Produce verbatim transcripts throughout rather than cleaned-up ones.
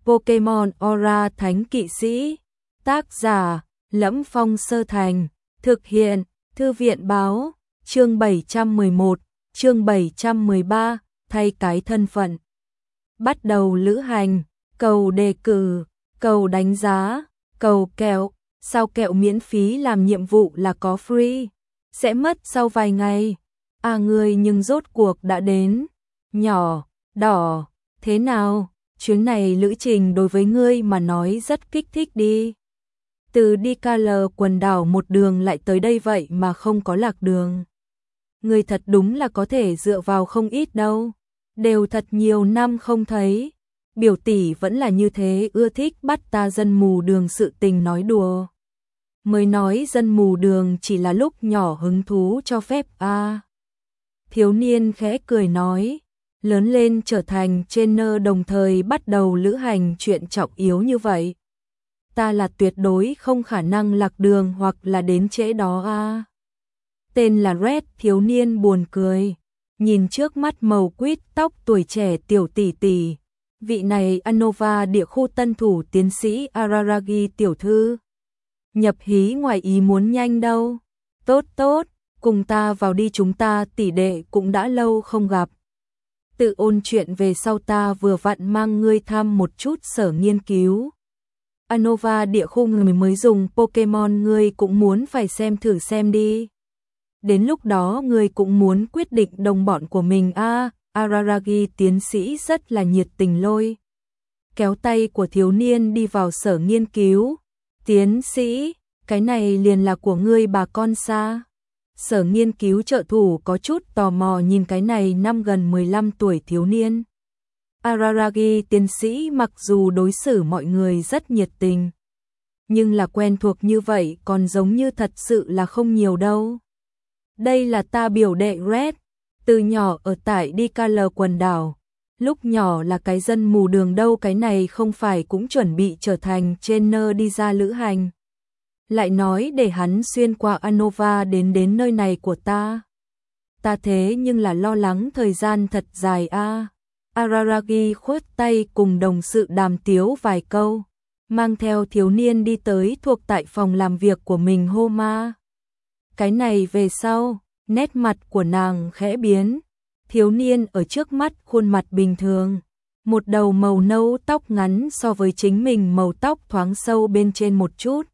Pokemon Aura Thánh Kỵ Sĩ. Tác giả: Lẫm Phong Sơ Thành. Thực hiện: Thư viện báo. Chương bảy trăm mười một, chương bảy trăm mười ba, thay cái thân phận. Bắt đầu lữ hành, cầu đề cử, cầu đánh giá, cầu kẹo. Sao kẹo miễn phí làm nhiệm vụ là có free, sẽ mất sau vài ngày. À ngươi nhưng rốt cuộc đã đến. Nhỏ, đỏ, thế nào? Chuyến này lữ trình đối với ngươi mà nói rất kích thích đi. Từ đi ca lờ quần đảo một đường lại tới đây vậy mà không có lạc đường. Ngươi thật đúng là có thể dựa vào không ít đâu. Đều thật nhiều năm không thấy. Biểu tỷ vẫn là như thế, ưa thích bắt ta dân mù đường sự tình nói đùa. Mới nói dân mù đường chỉ là lúc nhỏ hứng thú cho phép a. À. Thiếu niên khẽ cười nói, lớn lên trở thành trainer đồng thời bắt đầu lữ hành chuyện trọng yếu như vậy. Ta là tuyệt đối không khả năng lạc đường hoặc là đến trễ đó a. À. Tên là Red, thiếu niên buồn cười, nhìn trước mắt màu quýt tóc tuổi trẻ tiểu tỷ tỷ. Vị này Anova địa khu tân thủ tiến sĩ Araragi tiểu thư. Nhập hí ngoài ý muốn nhanh đâu. Tốt tốt, cùng ta vào đi, chúng ta tỷ đệ cũng đã lâu không gặp. Tự ôn chuyện về sau, ta vừa vặn mang ngươi thăm một chút sở nghiên cứu. Anova địa khu người mới dùng Pokemon, ngươi cũng muốn phải xem thử xem đi. Đến lúc đó ngươi cũng muốn quyết định đồng bọn của mình a. À, Araragi tiến sĩ rất là nhiệt tình lôi kéo tay của thiếu niên đi vào sở nghiên cứu. Tiến sĩ, cái này liền là của ngươi bà con xa. Sở nghiên cứu trợ thủ có chút tò mò nhìn cái này năm gần mười lăm tuổi thiếu niên. Araragi tiến sĩ mặc dù đối xử mọi người rất nhiệt tình, nhưng là quen thuộc như vậy còn giống như thật sự là không nhiều đâu. Đây là ta biểu đệ Red, từ nhỏ ở tại đi ca lờ quần đảo. Lúc nhỏ là cái dân mù đường đâu, cái này không phải cũng chuẩn bị trở thành trainer đi ra lữ hành. Lại nói để hắn xuyên qua Anova đến đến nơi này của ta. Ta thế nhưng là lo lắng thời gian thật dài a. À. Araragi khuất tay cùng đồng sự đàm tiếu vài câu, mang theo thiếu niên đi tới thuộc tại phòng làm việc của mình Homa. Cái này về sau, nét mặt của nàng khẽ biến. Thiếu niên ở trước mắt khuôn mặt bình thường, một đầu màu nâu tóc ngắn so với chính mình màu tóc thoáng sâu bên trên một chút.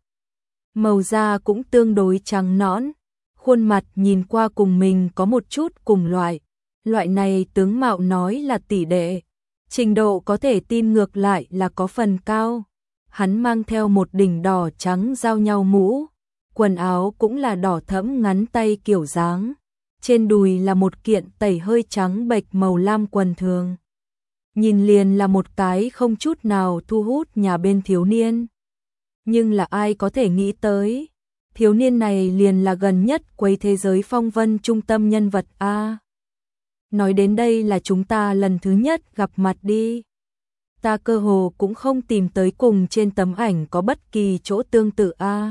Màu da cũng tương đối trắng nõn, khuôn mặt nhìn qua cùng mình có một chút cùng loại. Loại này tướng mạo nói là tỷ đệ, trình độ có thể tin ngược lại là có phần cao. Hắn mang theo một đỉnh đỏ trắng giao nhau mũ, quần áo cũng là đỏ thẫm ngắn tay kiểu dáng. Trên đùi là một kiện tẩy hơi trắng bệch màu lam quần thường. Nhìn liền là một cái không chút nào thu hút nhà bên thiếu niên. Nhưng là ai có thể nghĩ tới, thiếu niên này liền là gần nhất quấy thế giới phong vân trung tâm nhân vật a. À. Nói đến đây là chúng ta lần thứ nhất gặp mặt đi. Ta cơ hồ cũng không tìm tới cùng trên tấm ảnh có bất kỳ chỗ tương tự a.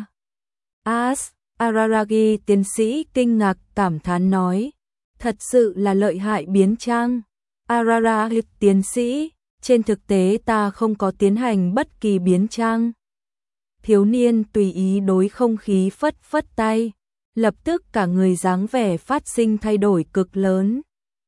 À. As Araragi tiến sĩ kinh ngạc cảm thán nói, thật sự là lợi hại biến trang. Araragi tiến sĩ, trên thực tế ta không có tiến hành bất kỳ biến trang. Thiếu niên tùy ý đối không khí phất phất tay, lập tức cả người dáng vẻ phát sinh thay đổi cực lớn.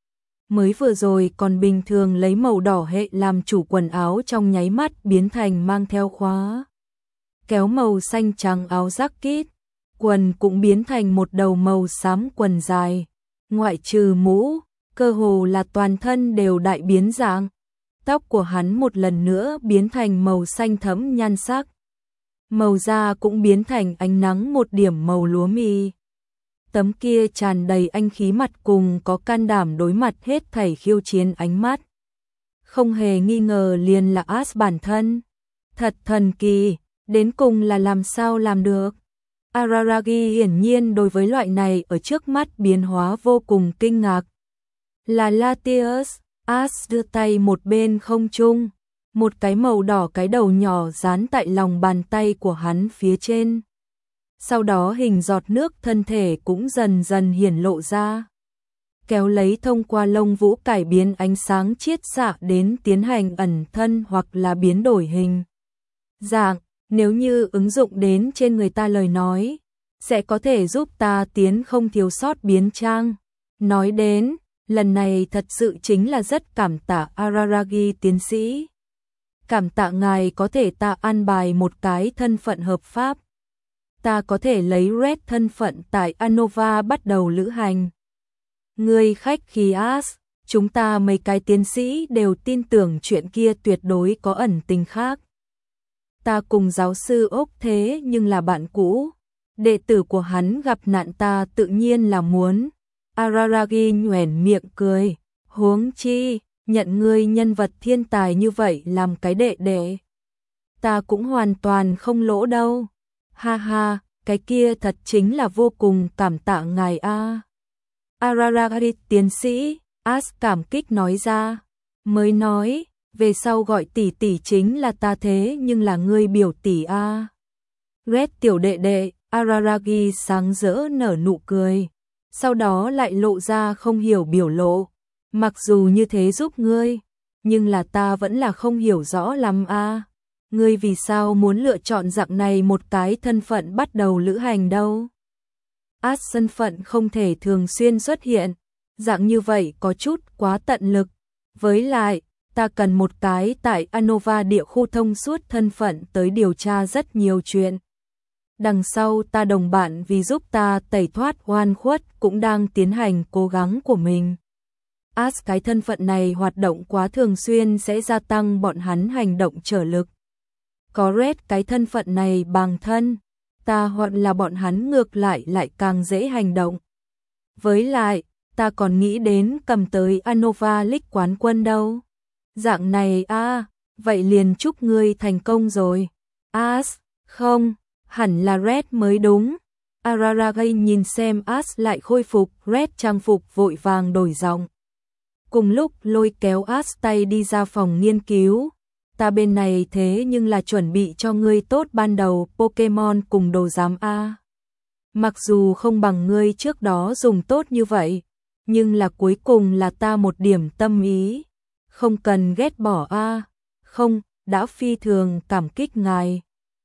Mới vừa rồi còn bình thường lấy màu đỏ hệ làm chủ quần áo, trong nháy mắt biến thành mang theo khóa kéo màu xanh trắng áo jacket. Quần cũng biến thành một đầu màu xám quần dài, ngoại trừ mũ, cơ hồ là toàn thân đều đại biến dạng. Tóc của hắn một lần nữa biến thành màu xanh thẫm nhan sắc. Màu da cũng biến thành ánh nắng một điểm màu lúa mì. Tấm kia tràn đầy anh khí mặt cùng có can đảm đối mặt hết thảy khiêu chiến ánh mắt. Không hề nghi ngờ liền là As bản thân. Thật thần kỳ, đến cùng là làm sao làm được. Araragi hiển nhiên đối với loại này ở trước mắt biến hóa vô cùng kinh ngạc. Là Latius, As đưa tay một bên không trung, một cái màu đỏ cái đầu nhỏ dán tại lòng bàn tay của hắn phía trên. Sau đó hình giọt nước thân thể cũng dần dần hiển lộ ra. kéo lấy thông qua lông vũ cải biến ánh sáng chiết xạ đến tiến hành ẩn thân hoặc là biến đổi hình dạng. Nếu như ứng dụng đến trên người ta lời nói, sẽ có thể giúp ta tiến không thiếu sót biến trang. Nói đến, lần này thật sự chính là rất cảm tạ Araragi tiến sĩ. Cảm tạ ngài có thể ta an bài một cái thân phận hợp pháp. Ta có thể lấy Red thân phận tại Anova bắt đầu lữ hành. Người khách khí As, chúng ta mấy cái tiến sĩ đều tin tưởng chuyện kia tuyệt đối có ẩn tình khác. Ta cùng giáo sư Ốc thế nhưng là bạn cũ. Đệ tử của hắn gặp nạn ta tự nhiên là muốn. Araragi nhoẻn miệng cười. Huống chi, nhận ngươi nhân vật thiên tài như vậy làm cái đệ đệ. Ta cũng hoàn toàn không lỗ đâu. Ha ha, cái kia thật chính là vô cùng cảm tạ ngài a. Araragi tiến sĩ, As cảm kích nói ra. Mới nói, về sau gọi tỷ tỷ chính là ta thế nhưng là ngươi biểu tỷ a. Red tiểu đệ đệ, Araragi sáng rỡ nở nụ cười. Sau đó lại lộ ra không hiểu biểu lộ. Mặc dù như thế giúp ngươi, nhưng là ta vẫn là không hiểu rõ lắm a. Ngươi vì sao muốn lựa chọn dạng này một cái thân phận bắt đầu lữ hành đâu? As thân phận không thể thường xuyên xuất hiện, dạng như vậy có chút quá tận lực. Với lại, ta cần một cái tại Anova địa khu thông suốt thân phận tới điều tra rất nhiều chuyện. Đằng sau ta đồng bạn vì giúp ta tẩy thoát oan khuất cũng đang tiến hành cố gắng của mình. As cái thân phận này hoạt động quá thường xuyên sẽ gia tăng bọn hắn hành động trở lực. Có Red cái thân phận này bằng thân, ta hoặc là bọn hắn ngược lại lại càng dễ hành động. Với lại, ta còn nghĩ đến cầm tới Anova League quán quân đâu. Dạng này a, à, vậy liền chúc ngươi thành công rồi. As, không, hẳn là Red mới đúng. Araragi nhìn xem As lại khôi phục, Red trang phục vội vàng đổi giọng. Cùng lúc lôi kéo As tay đi ra phòng nghiên cứu. Ta bên này thế nhưng là chuẩn bị cho ngươi tốt ban đầu Pokemon cùng đồ giám A. Mặc dù không bằng ngươi trước đó dùng tốt như vậy, nhưng là cuối cùng là ta một điểm tâm ý. Không cần ghét bỏ A. Không, đã phi thường cảm kích ngài.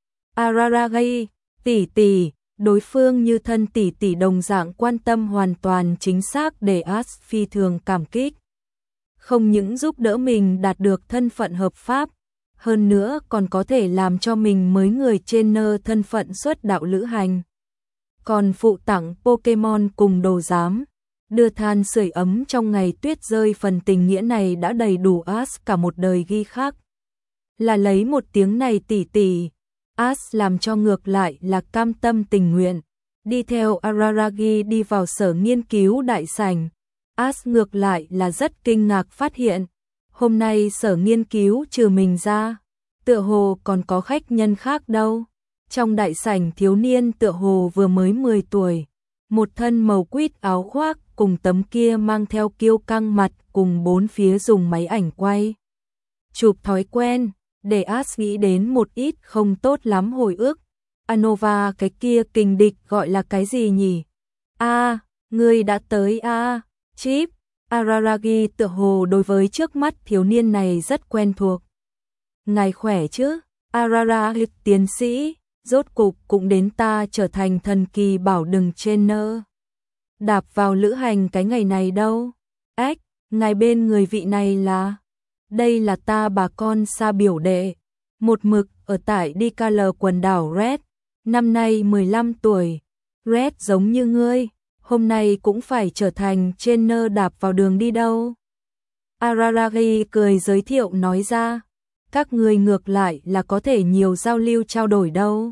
Araragi, tỷ tỷ, đối phương như thân tỷ tỷ đồng dạng quan tâm hoàn toàn chính xác để As phi thường cảm kích. Không những giúp đỡ mình đạt được thân phận hợp pháp, hơn nữa còn có thể làm cho mình mới người trên nơ thân phận xuất đạo lữ hành. Còn phụ tặng Pokemon cùng đồ giám, đưa than sưởi ấm trong ngày tuyết rơi, phần tình nghĩa này đã đầy đủ As cả một đời ghi khắc. Là lấy một tiếng này tỷ tỷ, As làm cho ngược lại là cam tâm tình nguyện, đi theo Araragi đi vào sở nghiên cứu đại sảnh. As ngược lại là rất kinh ngạc phát hiện, hôm nay sở nghiên cứu trừ mình ra, tựa hồ còn có khách nhân khác đâu. Trong đại sảnh thiếu niên tựa hồ vừa mới mười tuổi, một thân màu quýt áo khoác cùng tấm kia mang theo kiêu căng mặt cùng bốn phía dùng máy ảnh quay. Chụp thói quen, để As nghĩ đến một ít không tốt lắm hồi ức. Anova cái kia kình địch gọi là cái gì nhỉ? A, à, ngươi đã tới a, à, Chip. Araragi tựa hồ đối với trước mắt thiếu niên này rất quen thuộc. Ngài khỏe chứ? Araragi tiến sĩ, rốt cục cũng đến ta trở thành thần kỳ bảo đừng trên nơ. Đạp vào lữ hành cái ngày này đâu? Ếch, ngài bên người vị này là? Đây là ta bà con xa biểu đệ. Một mực ở tại Dicala quần đảo Red. Năm nay mười lăm tuổi. Red giống như ngươi. Hôm nay cũng phải trở thành trên nơ đạp vào đường đi đâu. Araragi cười giới thiệu nói ra. Các người ngược lại là có thể nhiều giao lưu trao đổi đâu.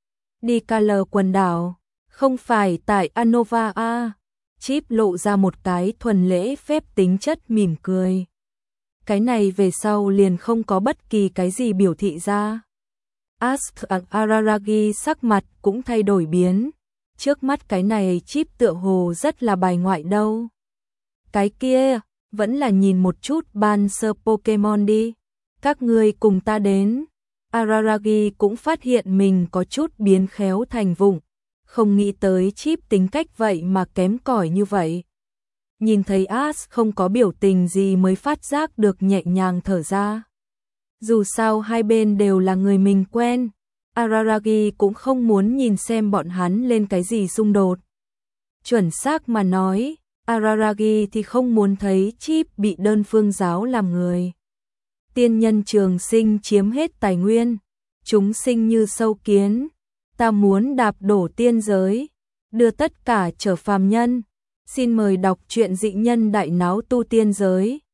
Dicala quần đảo, không phải tại Anova a. Chip lộ ra một cái thuần lễ phép tính chất mỉm cười. Cái này về sau liền không có bất kỳ cái gì biểu thị ra. Ask Araragi sắc mặt cũng thay đổi biến. Trước mắt cái này Chip tựa hồ rất là bài ngoại đâu. Cái kia, vẫn là nhìn một chút ban sơ Pokemon đi. Các ngươi cùng ta đến. Araragi cũng phát hiện mình có chút biến khéo thành vụng. Không nghĩ tới Chip tính cách vậy mà kém cỏi như vậy. nhìn thấy As không có biểu tình gì mới phát giác được nhẹ nhàng thở ra. Dù sao hai bên đều là người mình quen, Araragi cũng không muốn nhìn xem bọn hắn lên cái gì xung đột. Chuẩn xác mà nói, Araragi thì không muốn thấy Chip bị đơn phương giáo làm người. Tiên nhân trường sinh chiếm hết tài nguyên, chúng sinh như sâu kiến, ta muốn đạp đổ tiên giới, đưa tất cả trở phàm nhân. Xin mời đọc truyện Dị Nhân Đại Náo Tu Tiên Giới.